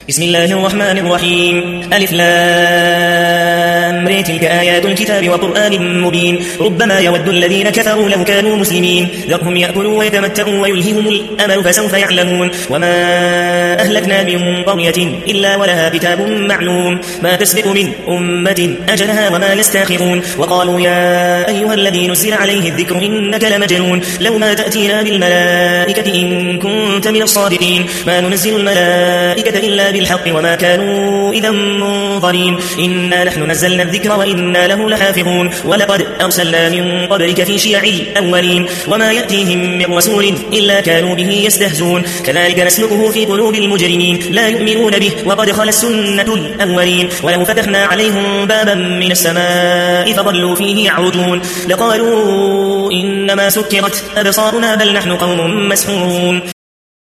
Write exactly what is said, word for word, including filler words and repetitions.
بسم الله الرحمن الرحيم ألف لام ر تلك آيات الكتاب وقرآن مبين ربما يود الذين كفروا لو كانوا مسلمين ذرهم يأكلوا ويتمتعوا ويلههم الأمل فسوف يعلمون وما أهلكنا من قرية إلا ولها كتاب معلوم ما تسبق من أمة أجلها وما يستأخرون وقالوا يا أيها الذي نزل عليه الذكر إنك لمجنون لو ما تأتينا بالملائكة إن كنت من الصادقين ما ننزل الملائكة إلا بالحق وما كانوا إذا منظرين إنا نحن نزلنا الذكر وإنا له لحافظون ولقد أرسلنا من قبلك في شيع الأولين وما يأتيهم من رسول إلا كانوا به يستهزون كذلك نسلكه في قلوب المجرمين لا يؤمنون به وقد خلت سنة الأولين ولو فتحنا عليهم بابا من السماء فظلوا فيه يعرجون لقالوا إنما سكرت أبصارنا بل نحن قوم مسحورون